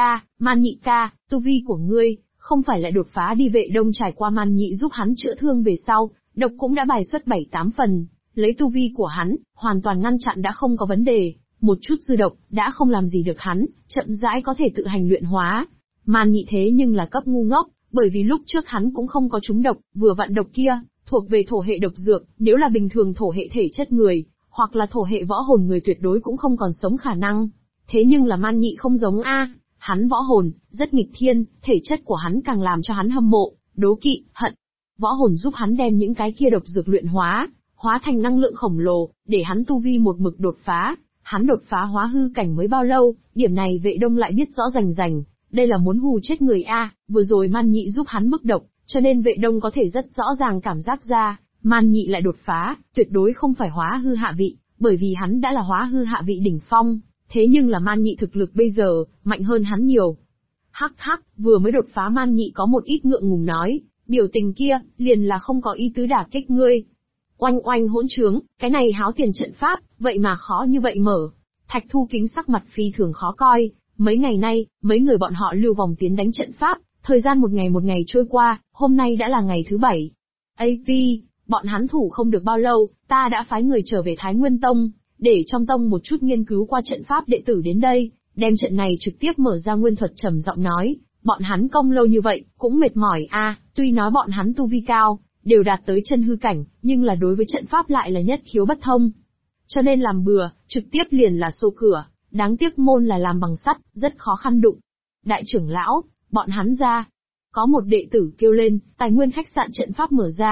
Man Nhị ca, tu vi của ngươi, không phải lại đột phá đi? Vệ Đông trải qua Man Nhị giúp hắn chữa thương về sau, độc cũng đã bài xuất 7-8 phần, lấy tu vi của hắn, hoàn toàn ngăn chặn đã không có vấn đề, một chút dư độc, đã không làm gì được hắn, chậm rãi có thể tự hành luyện hóa. Man Nhị thế nhưng là cấp ngu ngốc, bởi vì lúc trước hắn cũng không có trúng độc, vừa vặn độc kia, thuộc về thổ hệ độc dược, nếu là bình thường thổ hệ thể chất người, hoặc là thổ hệ võ hồn người tuyệt đối cũng không còn sống khả năng. Thế nhưng là Man Nhị không giống hắn võ hồn, rất nghịch thiên, thể chất của hắn càng làm cho hắn hâm mộ, đố kỵ, hận. Võ hồn giúp hắn đem những cái kia độc dược luyện hóa thành năng lượng khổng lồ, để hắn tu vi một mực đột phá. Hắn đột phá hóa hư cảnh mới bao lâu, điểm này Vệ Đông lại biết rõ rành rành, đây là muốn hù chết người vừa rồi Man Nhị giúp hắn bức độc, cho nên Vệ Đông có thể rất rõ ràng cảm giác ra, Man Nhị lại đột phá, tuyệt đối không phải hóa hư hạ vị, bởi vì hắn đã là hóa hư hạ vị đỉnh phong, thế nhưng là Man Nhị thực lực bây giờ, mạnh hơn hắn nhiều. Hắc hắc, vừa mới đột phá Man Nhị có một ít ngượng ngùng nói, biểu tình kia, liền là không có ý tứ đả kích ngươi. Oanh oanh hỗn trướng, cái này háo tiền trận pháp, vậy mà khó như vậy mở. Thạch Thu Kính sắc mặt phi thường khó coi, mấy ngày nay, mấy người bọn họ lưu vòng tiến đánh trận pháp, thời gian một ngày trôi qua, hôm nay đã là ngày thứ 7. AP, bọn hắn thủ không được bao lâu, ta đã phái người trở về Thái Nguyên Tông, để trong tông một chút nghiên cứu qua trận pháp đệ tử đến đây, đem trận này trực tiếp mở ra. Nguyên Thuật trầm giọng nói, bọn hắn công lâu như vậy, cũng mệt mỏi tuy nói bọn hắn tu vi cao, đều đạt tới chân hư cảnh, nhưng là đối với trận pháp lại là nhất khiếu bất thông. Cho nên làm bừa, trực tiếp liền là xô cửa, đáng tiếc môn là làm bằng sắt, rất khó khăn đụng. Đại trưởng lão, bọn hắn ra. Có một đệ tử kêu lên, tài nguyên khách sạn trận pháp mở ra,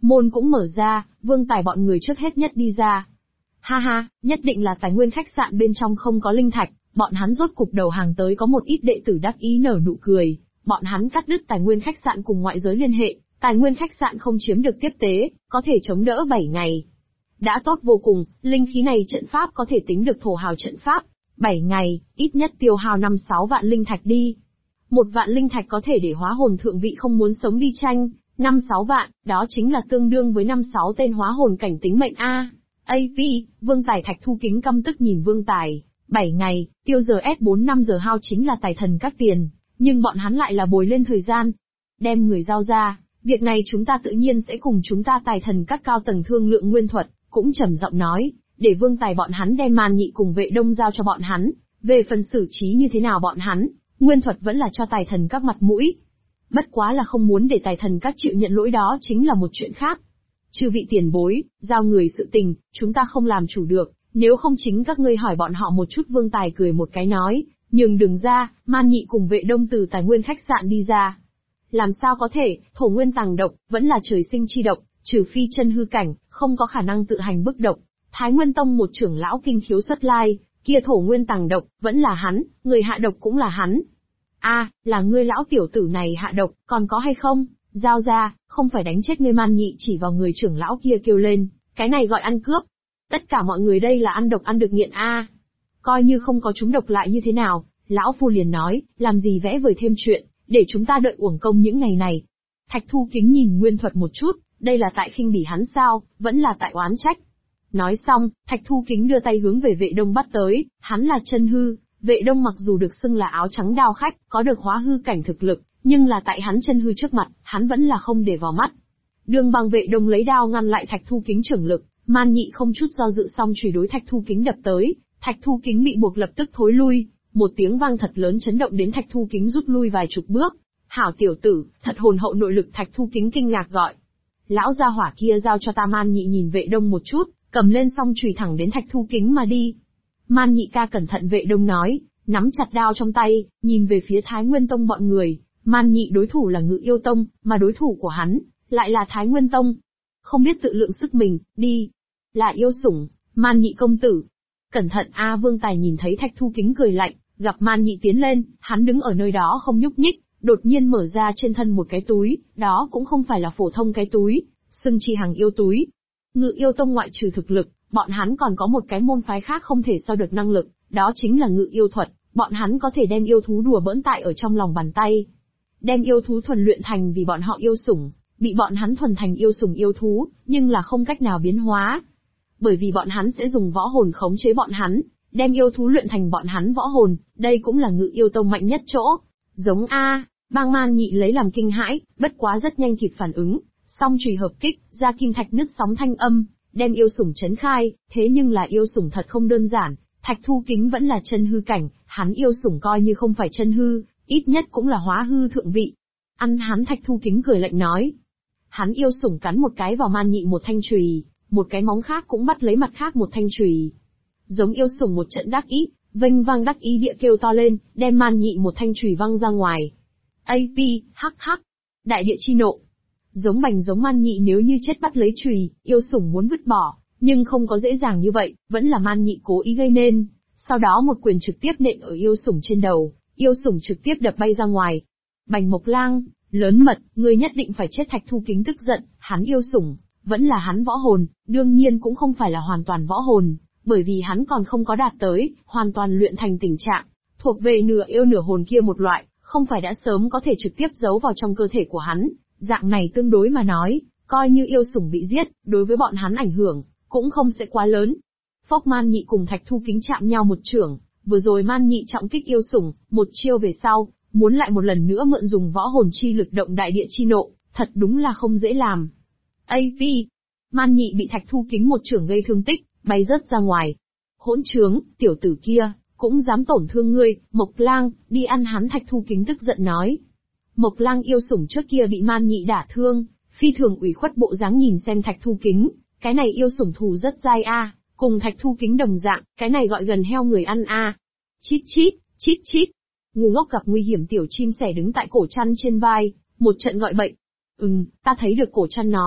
Môn cũng mở ra, Vương Tài bọn người trước hết nhất đi ra. Ha ha, nhất định là tài nguyên khách sạn bên trong không có linh thạch, bọn hắn rốt cục đầu hàng tới có một ít đệ tử đắc ý nở nụ cười, bọn hắn cắt đứt tài nguyên khách sạn cùng ngoại giới liên hệ, tài nguyên khách sạn không chiếm được tiếp tế, có thể chống đỡ 7 ngày. Đã tốt vô cùng, linh khí này trận pháp có thể tính được thổ hào trận pháp, 7 ngày, ít nhất tiêu hao 5-6 vạn linh thạch đi. 1 vạn linh thạch có thể để hóa hồn thượng vị không muốn sống đi tranh, 5-6 vạn, đó chính là tương đương với 5-6 tên hóa hồn cảnh tính mệnh A. AP, Vương Tài Thạch Thu Kính căm tức nhìn Vương Tài, 7 ngày, tiêu giờ S4-5 giờ hao chính là tài thần các tiền, nhưng bọn hắn lại là bồi lên thời gian. Đem người giao ra, việc này chúng ta tự nhiên sẽ cùng chúng ta tài thần các cao tầng thương lượng nguyên thuật, cũng trầm giọng nói, để Vương Tài bọn hắn đem Man Nhị cùng Vệ Đông giao cho bọn hắn, về phần xử trí như thế nào bọn hắn, nguyên thuật vẫn là cho tài thần các mặt mũi. Bất quá là không muốn để tài thần các chịu nhận lỗi đó chính là một chuyện khác. Chư vị tiền bối, giao người sự tình, chúng ta không làm chủ được, nếu không chính các ngươi hỏi bọn họ một chút. Vương Tài cười một cái nói, nhường đường ra, Man Nhị cùng Vệ Đông từ tài nguyên khách sạn đi ra. Làm sao có thể, thổ nguyên tàng độc, vẫn là trời sinh chi độc, trừ phi chân hư cảnh, không có khả năng tự hành bức độc. Thái Nguyên Tông một trưởng lão kinh khiếu xuất lai, kia thổ nguyên tàng độc, vẫn là hắn, người hạ độc cũng là hắn. A, là ngươi lão tiểu tử này hạ độc, còn có hay không? Giao ra, không phải đánh chết ngươi. Man Nhị chỉ vào người trưởng lão kia kêu lên, cái này gọi ăn cướp. Tất cả mọi người đây là ăn độc ăn được nghiện a. Coi như không có chúng độc lại như thế nào, lão phu liền nói, làm gì vẽ vời thêm chuyện, để chúng ta đợi uổng công những ngày này. Thạch Thu Kính nhìn nguyên thuật một chút, đây là tại khinh bỉ hắn sao, vẫn là tại oán trách. Nói xong, Thạch Thu Kính đưa tay hướng về Vệ Đông bắt tới, hắn là chân hư, Vệ Đông mặc dù được xưng là áo trắng đao khách, có được hóa hư cảnh thực lực, nhưng là tại hắn chân hư trước mặt, hắn vẫn là không để vào mắt. Đường Bằng Vệ Đông lấy đao ngăn lại Thạch Thu Kính trưởng lực, Man Nhị không chút do dự xong chùy đối Thạch Thu Kính đập tới, Thạch Thu Kính bị buộc lập tức thối lui, một tiếng vang thật lớn chấn động đến Thạch Thu Kính rút lui vài chục bước. Hảo tiểu tử, thật hồn hậu nội lực. Thạch Thu Kính kinh ngạc gọi. Lão gia hỏa kia giao cho ta. Man Nhị nhìn Vệ Đông một chút, cầm lên song chùy thẳng đến Thạch Thu Kính mà đi. Man Nhị ca cẩn thận. Vệ Đông nói, nắm chặt đao trong tay, nhìn về phía Thái Nguyên Tông bọn người. Man Nhị đối thủ là Ngự Yêu Tông, mà đối thủ của hắn lại là Thái Nguyên Tông. Không biết tự lượng sức mình, đi. Là yêu sủng, Man Nhị công tử. Cẩn thận a. Vương Tài nhìn thấy Thạch Thu Kính cười lạnh, gặp Man Nhị tiến lên, hắn đứng ở nơi đó không nhúc nhích, đột nhiên mở ra trên thân một cái túi, đó cũng không phải là phổ thông cái túi, xưng chi hàng yêu túi. Ngự Yêu Tông ngoại trừ thực lực, bọn hắn còn có một cái môn phái khác không thể so được năng lực, đó chính là Ngự Yêu thuật, bọn hắn có thể đem yêu thú đùa bỡn tại ở trong lòng bàn tay. Đem yêu thú thuần luyện thành vì bọn họ yêu sủng, bị bọn hắn thuần thành yêu sủng yêu thú, nhưng là không cách nào biến hóa. Bởi vì bọn hắn sẽ dùng võ hồn khống chế bọn hắn, đem yêu thú luyện thành bọn hắn võ hồn, đây cũng là Ngự Yêu Tông mạnh nhất chỗ. Giống a, Bang Man Nhị lấy làm kinh hãi, bất quá rất nhanh kịp phản ứng, song chùy hợp kích, ra kim thạch nứt sóng thanh âm, đem yêu sủng chấn khai, thế nhưng là yêu sủng thật không đơn giản, Thạch Thu Kính vẫn là chân hư cảnh, hắn yêu sủng coi như không phải chân hư, ít nhất cũng là hóa hư thượng vị. Ăn hắn. Thạch Thu Kính cười lạnh nói. Hắn yêu sủng cắn một cái vào Man Nhị một thanh chùy, một cái móng khác cũng bắt lấy mặt khác một thanh chùy. Giống yêu sủng một trận đắc ý, vênh vang đắc ý địa kêu to lên, đem Man Nhị một thanh chùy văng ra ngoài. AP, hắc hắc, đại địa chi nộ. Giống bành giống Man Nhị nếu như chết bắt lấy chùy, yêu sủng muốn vứt bỏ, nhưng không có dễ dàng như vậy, vẫn là Man Nhị cố ý gây nên. Sau đó một quyền trực tiếp nện ở yêu sủng trên đầu, yêu sủng trực tiếp đập bay ra ngoài. Bành Mộc Lang, lớn mật, ngươi nhất định phải chết. Thạch Thu Kính tức giận, hắn yêu sủng, vẫn là hắn võ hồn, đương nhiên cũng không phải là hoàn toàn võ hồn, bởi vì hắn còn không có đạt tới, hoàn toàn luyện thành tình trạng, thuộc về nửa yêu nửa hồn kia một loại, không phải đã sớm có thể trực tiếp giấu vào trong cơ thể của hắn, dạng này tương đối mà nói, coi như yêu sủng bị giết, đối với bọn hắn ảnh hưởng, cũng không sẽ quá lớn. Phốc. Man Nhị cùng Thạch Thu Kính chạm nhau một chưởng, vừa rồi Man Nhị trọng kích yêu sủng, một chiêu về sau, muốn lại một lần nữa mượn dùng võ hồn chi lực động đại địa chi nộ, thật đúng là không dễ làm. AP, Man Nhị bị Thạch Thu Kính một chưởng gây thương tích, bay rớt ra ngoài. Hỗn trướng, tiểu tử kia, cũng dám tổn thương ngươi. Mộc Lang, đi ăn hắn. Thạch Thu Kính tức giận nói. Mộc Lang yêu sủng trước kia bị Man Nhị đả thương, phi thường ủy khuất bộ dáng nhìn xem Thạch Thu Kính, cái này yêu sủng thù rất dai a, cùng Thạch Thu Kính đồng dạng, cái này gọi gần heo người ăn a. Chít chít, chít chít. Ngu ngốc gặp nguy hiểm. Tiểu chim sẻ đứng tại cổ chăn trên vai, một trận gọi bậy. Ta thấy được. Cổ chăn nói,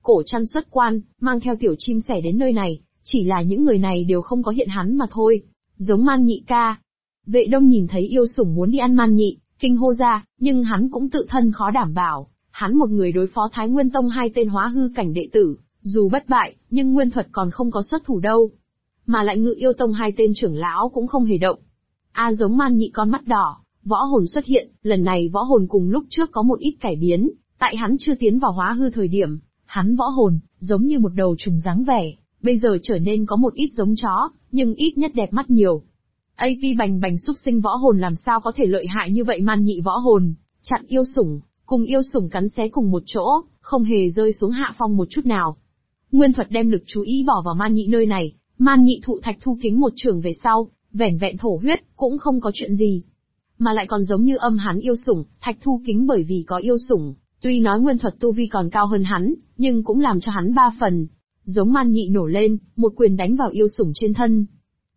Cổ Trăn xuất quan, mang theo tiểu chim sẻ đến nơi này, chỉ là những người này đều không có hiện hắn mà thôi. Giống Man Nhị ca. Vệ Đông nhìn thấy yêu sủng muốn đi ăn Man Nhị, kinh hô ra, nhưng hắn cũng tự thân khó đảm bảo. Hắn một người đối phó Thái Nguyên Tông hai tên hóa hư cảnh đệ tử, dù bất bại, nhưng nguyên thuật còn không có xuất thủ đâu. Mà lại Ngự Yêu Tông hai tên trưởng lão cũng không hề động. Giống Man Nhị con mắt đỏ, võ hồn xuất hiện, lần này võ hồn cùng lúc trước có một ít cải biến, tại hắn chưa tiến vào hóa hư thời điểm, hắn võ hồn, giống như một đầu trùng dáng vẻ, bây giờ trở nên có một ít giống chó, nhưng ít nhất đẹp mắt nhiều. AP bành bành xúc sinh võ hồn làm sao có thể lợi hại như vậy Man Nhị võ hồn, chặn yêu sủng, cùng yêu sủng cắn xé cùng một chỗ, không hề rơi xuống hạ phong một chút nào. Nguyên thuật đem lực chú ý bỏ vào Man Nhị nơi này, Man Nhị thụ Thạch Thu Kính một trường về sau, vẻn vẹn thổ huyết, cũng không có chuyện gì. Mà lại còn giống như âm hắn yêu sủng, Thạch Thu Kính bởi vì có yêu sủng, tuy nói nguyên thuật tu vi còn cao hơn hắn, nhưng cũng làm cho hắn 3 phần. Giống Man Nhị nổ lên, một quyền đánh vào yêu sủng trên thân.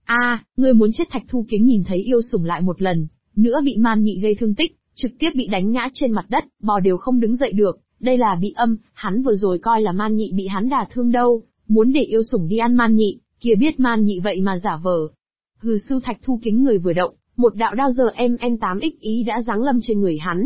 Ngươi muốn chết. Thạch Thu Kính nhìn thấy yêu sủng lại một lần, nữa bị Man Nhị gây thương tích, trực tiếp bị đánh ngã trên mặt đất, bò đều không đứng dậy được. Đây là bị âm, hắn vừa rồi coi là Man Nhị bị hắn đả thương đâu, muốn để yêu sủng đi ăn Man Nhị, kia biết Man Nhị vậy mà giả vờ. Hừ sư. Thạch Thu Kính người vừa động, một đạo đao giờ MN8X ý đã giáng lâm trên người hắn.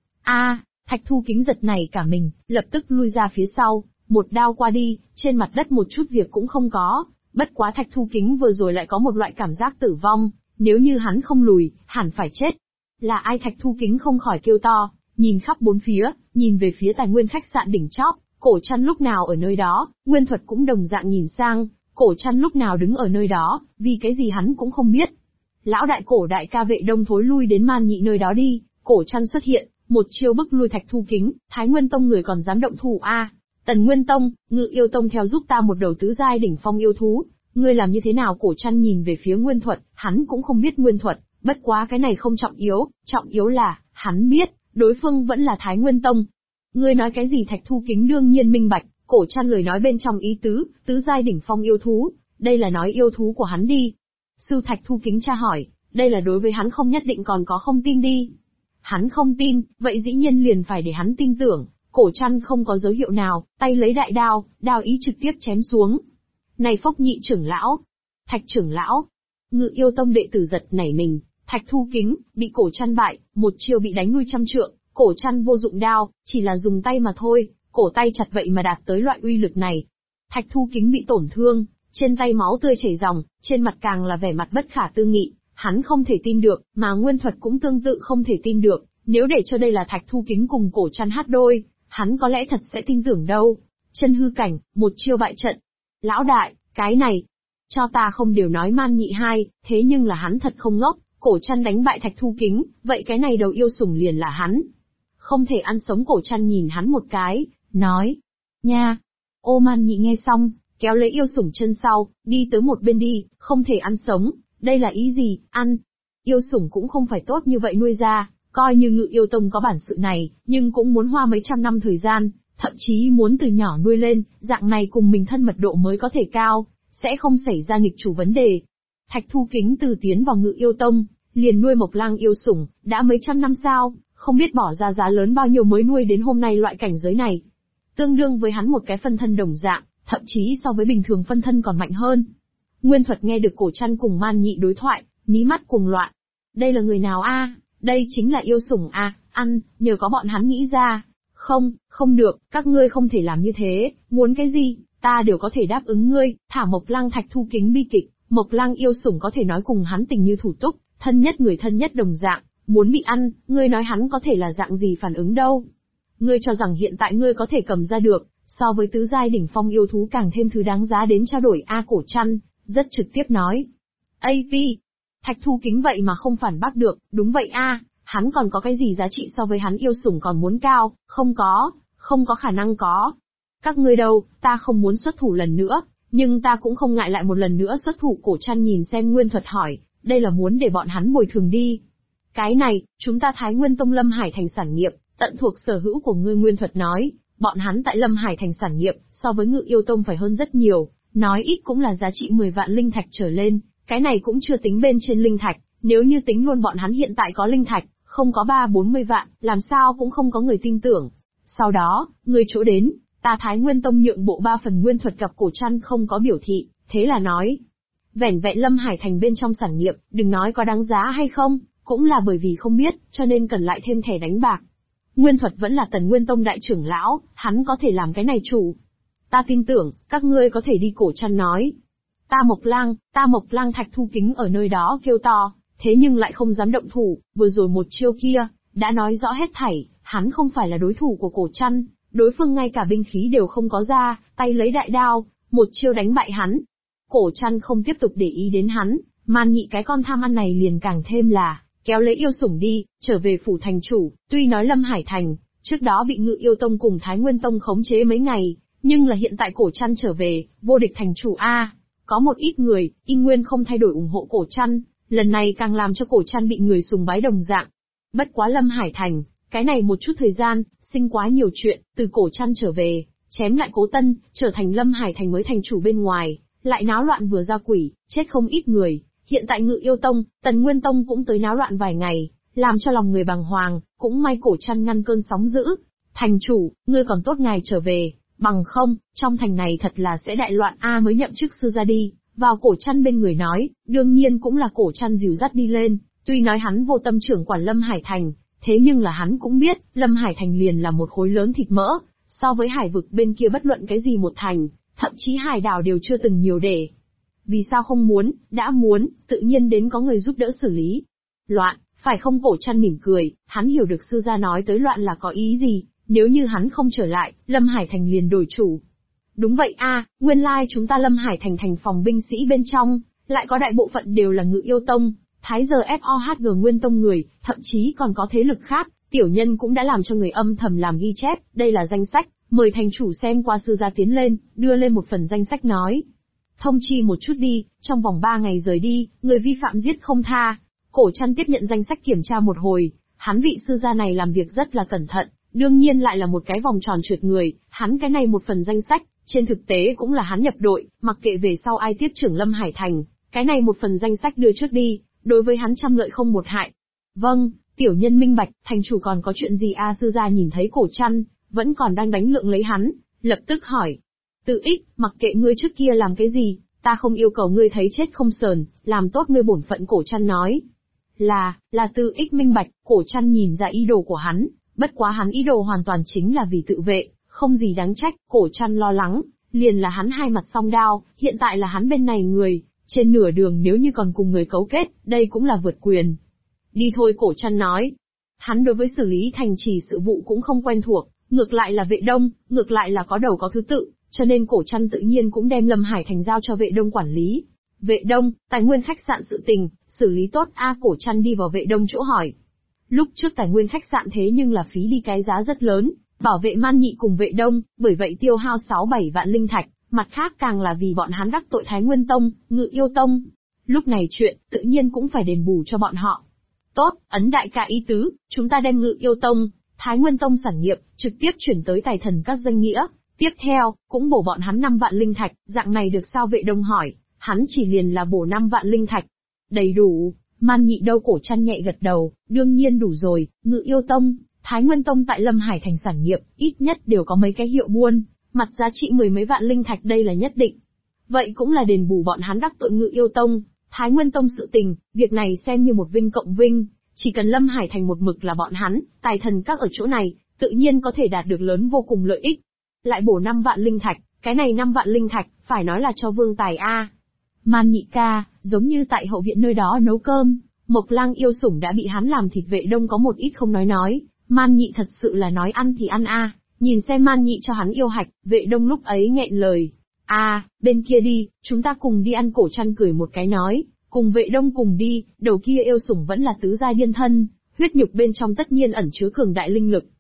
Thạch Thu Kính giật này cả mình, lập tức lui ra phía sau, một đao qua đi, trên mặt đất một chút việc cũng không có. Bất quá Thạch Thu Kính vừa rồi lại có một loại cảm giác tử vong, nếu như hắn không lùi, hẳn phải chết. Là ai? Thạch Thu Kính không khỏi kêu to, nhìn khắp bốn phía, nhìn về phía tài nguyên khách sạn đỉnh chóp, Cổ Trăn lúc nào ở nơi đó, nguyên thuật cũng đồng dạng nhìn sang, Cổ Trăn lúc nào đứng ở nơi đó, vì cái gì hắn cũng không biết. Lão đại Cổ đại ca Vệ Đông thối lui đến Man Nhị nơi đó đi, Cổ Trăn xuất hiện, một chiêu bức lui Thạch Thu Kính, Thái Nguyên Tông người còn dám động thủ Tần Nguyên Tông, Ngự Yêu Tông theo giúp ta một đầu tứ giai đỉnh phong yêu thú, ngươi làm như thế nào? Cổ Trăn nhìn về phía nguyên thuật, hắn cũng không biết nguyên thuật, bất quá cái này không trọng yếu là, hắn biết, đối phương vẫn là Thái Nguyên Tông. Ngươi nói cái gì? Thạch Thu Kính đương nhiên minh bạch, Cổ Trăn lời nói bên trong ý tứ, tứ giai đỉnh phong yêu thú, đây là nói yêu thú của hắn đi. Sư. Thạch Thu Kính tra hỏi, đây là đối với hắn không nhất định còn có không tin đi. Hắn không tin, vậy dĩ nhiên liền phải để hắn tin tưởng. Cổ Trăn không có dấu hiệu nào, tay lấy đại đao, đao ý trực tiếp chém xuống. Này Phốc Nhị trưởng lão, Thạch trưởng lão, Ngự Yêu Tông đệ tử giật nảy mình, Thạch Thu Kính, bị Cổ Trăn bại, một chiêu bị đánh lui 100 trượng, Cổ Trăn vô dụng đao, chỉ là dùng tay mà thôi, cổ tay chặt vậy mà đạt tới loại uy lực này. Thạch Thu Kính bị tổn thương, trên tay máu tươi chảy ròng, trên mặt càng là vẻ mặt bất khả tư nghị, hắn không thể tin được, mà nguyên thuật cũng tương tự không thể tin được, nếu để cho đây là Thạch Thu Kính cùng Cổ Trăn hát đôi, hắn có lẽ thật sẽ tin tưởng đâu. Chân hư cảnh, một chiêu bại trận. Lão đại, cái này, cho ta không đều nói Man Nhị hai, thế nhưng là hắn thật không ngốc, Cổ Trăn đánh bại Thạch Thu Kính, vậy cái này đầu yêu sủng liền là hắn. Không thể ăn sống. Cổ Trăn nhìn hắn một cái, nói, nha. Man Nhị nghe xong, kéo lấy yêu sủng chân sau, đi tới một bên đi, không thể ăn sống, đây là ý gì? Ăn. Yêu sủng cũng không phải tốt như vậy nuôi ra, coi như Ngự Yêu Tông có bản sự này, nhưng cũng muốn hoa mấy trăm năm thời gian, thậm chí muốn từ nhỏ nuôi lên, dạng này cùng mình thân mật độ mới có thể cao, sẽ không xảy ra nghịch chủ vấn đề. Thạch Thu Kính từ tiến vào Ngự Yêu Tông, liền nuôi Mộc Lang yêu sủng, đã mấy trăm năm sao, không biết bỏ ra giá lớn bao nhiêu mới nuôi đến hôm nay loại cảnh giới này. Tương đương với hắn một cái phân thân đồng dạng, thậm chí so với bình thường phân thân còn mạnh hơn. Nguyên thuật nghe được Cổ Trăn cùng Man Nhị đối thoại, mí mắt cuồng loạn. Đây là người nào Đây chính là yêu sủng ăn, nhờ có bọn hắn nghĩ ra. Không được, các ngươi không thể làm như thế, muốn cái gì, ta đều có thể đáp ứng ngươi, thả Mộc Lang. Thạch Thu Kính bi kịch, Mộc Lang yêu sủng có thể nói cùng hắn tình như thủ túc, thân nhất người thân nhất đồng dạng, muốn bị ăn, ngươi nói hắn có thể là dạng gì phản ứng đâu. Ngươi cho rằng hiện tại ngươi có thể cầm ra được, so với tứ giai đỉnh phong yêu thú càng thêm thứ đáng giá đến trao đổi Cổ Trăn, rất trực tiếp nói. Thạch Thu Kính vậy mà không phản bác được, đúng vậy hắn còn có cái gì giá trị so với hắn yêu sủng còn muốn cao, không có khả năng có. Các ngươi đâu, ta không muốn xuất thủ lần nữa, nhưng ta cũng không ngại lại một lần nữa xuất thủ. Cổ Trăn nhìn xem nguyên thuật hỏi, đây là muốn để bọn hắn bồi thường đi. Cái này, chúng ta Thái Nguyên Tông Lâm Hải Thành sản nghiệp, tận thuộc sở hữu của ngươi. Nguyên thuật nói, bọn hắn tại Lâm Hải Thành sản nghiệp, so với Ngự Yêu Tông phải hơn rất nhiều, nói ít cũng là giá trị 10 vạn linh thạch trở lên, cái này cũng chưa tính bên trên linh thạch, nếu như tính luôn bọn hắn hiện tại có linh thạch, không có 30-40 vạn, làm sao cũng không có người tin tưởng. Sau đó, ngươi chỗ đến, Ta Thái Nguyên Tông nhượng bộ 3 phần nguyên thuật gặp cổ trăn không có biểu thị, thế là nói. Vẻn vẹn Lâm Hải Thành bên trong sản nghiệp, đừng nói có đáng giá hay không, cũng là bởi vì không biết, cho nên cần lại thêm thẻ đánh bạc. Nguyên thuật vẫn là Tần Nguyên Tông đại trưởng lão, hắn có thể làm cái này chủ. Ta tin tưởng, các ngươi có thể đi, cổ trăn nói. Ta Mộc Lang Thạch Thu Kính ở nơi đó kêu to, thế nhưng lại không dám động thủ, vừa rồi một chiêu kia, đã nói rõ hết thảy, hắn không phải là đối thủ của cổ trăn, đối phương ngay cả binh khí đều không có ra, tay lấy đại đao, một chiêu đánh bại hắn. Cổ trăn không tiếp tục để ý đến hắn, Man Nhị cái con tham ăn này liền càng thêm là, kéo lấy yêu sủng đi, trở về phủ thành chủ, tuy nói Lâm Hải Thành, trước đó bị Ngự Yêu Tông cùng Thái Nguyên Tông khống chế mấy ngày, nhưng là hiện tại cổ trăn trở về, vô địch thành chủ A. Có một ít người, y nguyên không thay đổi ủng hộ cổ trăn, lần này càng làm cho cổ trăn bị người sùng bái đồng dạng. Bất quá Lâm Hải Thành, cái này một chút thời gian, sinh quá nhiều chuyện, từ cổ trăn trở về, chém lại Cố Tân, trở thành Lâm Hải Thành mới thành chủ bên ngoài, lại náo loạn vừa ra quỷ, chết không ít người. Hiện tại Ngự Yêu Tông, Tần Nguyên Tông cũng tới náo loạn vài ngày, làm cho lòng người bàng hoàng, cũng may cổ trăn ngăn cơn sóng dữ. Thành chủ, ngươi còn tốt ngài trở về, bằng không, trong thành này thật là sẽ đại loạn A. Mới nhậm chức sư ra đi, vào cổ trăn bên người nói, đương nhiên cũng là cổ trăn dìu dắt đi lên, tuy nói hắn vô tâm trưởng quản Lâm Hải Thành, thế nhưng là hắn cũng biết, Lâm Hải Thành liền là một khối lớn thịt mỡ, so với hải vực bên kia bất luận cái gì một thành, thậm chí hải đảo đều chưa từng nhiều để. Vì sao không muốn, đã muốn, tự nhiên đến có người giúp đỡ xử lý. Loạn, phải không? Cổ trăn mỉm cười, hắn hiểu được sư gia nói tới loạn là có ý gì, nếu như hắn không trở lại, Lâm Hải Thành liền đổi chủ. Đúng vậy a, nguyên lai chúng ta Lâm Hải Thành thành phòng binh sĩ bên trong, lại có đại bộ phận đều là Ngự Yêu Tông, Thái giờ FOHG Nguyên Tông người, thậm chí còn có thế lực khác, tiểu nhân cũng đã làm cho người âm thầm làm ghi chép, đây là danh sách, mời thành chủ xem qua. Sư gia tiến lên, đưa lên một phần danh sách nói. Thông chi một chút đi, trong vòng 3 ngày rời đi, người vi phạm giết không tha. Cổ trăn tiếp nhận danh sách kiểm tra một hồi, hắn vị sư gia này làm việc rất là cẩn thận, đương nhiên lại là một cái vòng tròn trượt người, hắn cái này một phần danh sách, trên thực tế cũng là hắn nhập đội, mặc kệ về sau ai tiếp trưởng Lâm Hải Thành, cái này một phần danh sách đưa trước đi, đối với hắn trăm lợi không một hại. Vâng, tiểu nhân minh bạch, thành chủ còn có chuyện gì a? Sư gia nhìn thấy cổ trăn, vẫn còn đang đánh lượng lấy hắn, lập tức hỏi. Tự ích, mặc kệ ngươi trước kia làm cái gì, ta không yêu cầu ngươi thấy chết không sờn, làm tốt ngươi bổn phận. Cổ trăn nói. Là tự ích minh bạch. Cổ trăn nhìn ra ý đồ của hắn, bất quá hắn ý đồ hoàn toàn chính là vì tự vệ, không gì đáng trách. Cổ trăn lo lắng, liền là hắn hai mặt song đao, hiện tại là hắn bên này người, trên nửa đường nếu như còn cùng người cấu kết, đây cũng là vượt quyền. Đi thôi. Cổ trăn nói. Hắn đối với xử lý thành trì sự vụ cũng không quen thuộc, ngược lại là Vệ Đông, ngược lại là có đầu có thứ tự, cho nên cổ trăn tự nhiên cũng đem Lâm Hải Thành giao cho Vệ Đông quản lý. Vệ Đông, tài nguyên khách sạn sự tình, xử lý tốt a? Cổ trăn đi vào Vệ Đông chỗ hỏi. Lúc trước tài nguyên khách sạn thế nhưng là phí đi cái giá rất lớn, bảo vệ Man Nhị cùng Vệ Đông, bởi vậy tiêu hao 6-7 vạn linh thạch, mặt khác càng là vì bọn hắn đắc tội Thái Nguyên Tông, Ngự Yêu Tông. Lúc này chuyện, tự nhiên cũng phải đền bù cho bọn họ. Tốt, ấn đại ca ý tứ, chúng ta đem Ngự Yêu Tông, Thái Nguyên Tông sản nghiệp, trực tiếp chuyển tới tài thần các danh nghĩa. Tiếp theo, cũng bổ bọn hắn 5 vạn linh thạch, dạng này được sao? Vệ Đông hỏi, hắn chỉ liền là bổ 5 vạn linh thạch. Đầy đủ. Man Nhị đâu? Cổ trăn nhẹ gật đầu, đương nhiên đủ rồi. Ngự Yêu Tông, Thái Nguyên Tông tại Lâm Hải Thành sản nghiệp, ít nhất đều có mấy cái hiệu buôn, mặt giá trị 10 mấy vạn linh thạch, đây là nhất định. Vậy cũng là đền bù bọn hắn đắc tội Ngự Yêu Tông, Thái Nguyên Tông sự tình, việc này xem như một vinh cộng vinh, chỉ cần Lâm Hải Thành một mực là bọn hắn, tài thần các ở chỗ này, tự nhiên có thể đạt được lớn vô cùng lợi ích. Lại bổ 5 vạn linh thạch, cái này 5 vạn linh thạch, phải nói là cho vương tài a. Man Nhị ca, giống như tại hậu viện nơi đó nấu cơm, Mộc Lang yêu sủng đã bị hắn làm thịt. Vệ Đông có một ít không nói, Man Nhị thật sự là nói ăn thì ăn a. Nhìn xem Man Nhị cho hắn yêu hạch, Vệ Đông lúc ấy nghẹn lời. Bên kia đi, chúng ta cùng đi ăn. Cổ trăn cười một cái nói, cùng Vệ Đông cùng đi, đầu kia yêu sủng vẫn là tứ giai điên thân, huyết nhục bên trong tất nhiên ẩn chứa cường đại linh lực.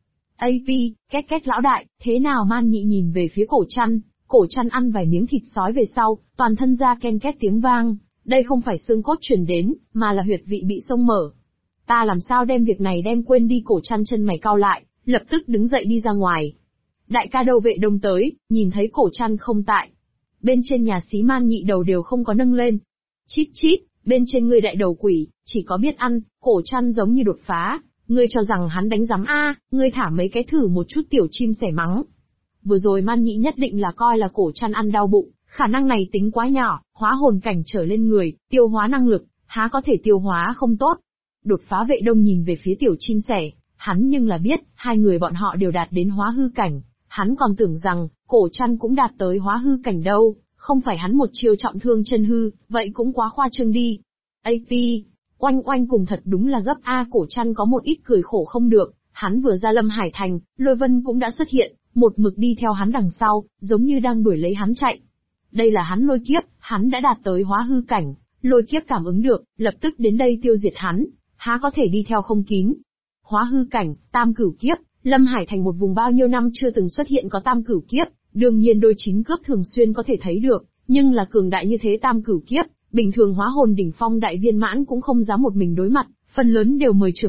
Két lão đại, thế nào? Man Nhị nhìn về phía cổ trăn ăn vài miếng thịt sói về sau, toàn thân ra ken két tiếng vang, đây không phải xương cốt truyền đến, mà là huyệt vị bị xông mở. Ta làm sao đem việc này đem quên đi? Cổ trăn chân mày cau lại, lập tức đứng dậy đi ra ngoài. Đại ca đâu? Vệ Đông tới, nhìn thấy cổ trăn không tại. Bên trên nhà xí Man Nhị đầu đều không có nâng lên. Chít, bên trên ngươi đại đầu quỷ, chỉ có biết ăn. Cổ trăn giống như đột phá. Ngươi cho rằng hắn đánh giám a? Ngươi thả mấy cái thử một chút. Tiểu chim sẻ mắng. vừa rồi Man Nhị nhất định là coi là Cổ Trăn ăn đau bụng, khả năng này tính quá nhỏ, hóa hồn cảnh trở lên người, tiêu hóa năng lực, há có thể tiêu hóa không tốt. Đột phá vệ đông nhìn về phía tiểu chim sẻ, hắn nhưng là biết, hai người bọn họ đều đạt đến hóa hư cảnh, hắn còn tưởng rằng, Cổ Trăn cũng đạt tới hóa hư cảnh đâu, không phải hắn một chiêu trọng thương chân hư, vậy cũng quá khoa trương đi. AP, oanh oanh cùng thật đúng là gấp A. Cổ Trăn có một ít cười khổ không được, hắn vừa ra Lâm Hải Thành, Lôi Vân cũng đã xuất hiện, một mực đi theo hắn đằng sau, giống như đang đuổi lấy hắn chạy. Đây là hắn Lôi Kiếp, hắn đã đạt tới hóa hư cảnh, Lôi Kiếp cảm ứng được, lập tức đến đây tiêu diệt hắn, há có thể đi theo không kín. Hóa hư cảnh, tam cửu kiếp, Lâm Hải Thành một vùng bao nhiêu năm chưa từng xuất hiện có tam cửu kiếp, đương nhiên đôi chín cướp thường xuyên có thể thấy được, nhưng là cường đại như thế tam cửu kiếp, bình thường hóa hồn đỉnh phong đại viên mãn cũng không dám một mình đối mặt, phần lớn đều mời trưởng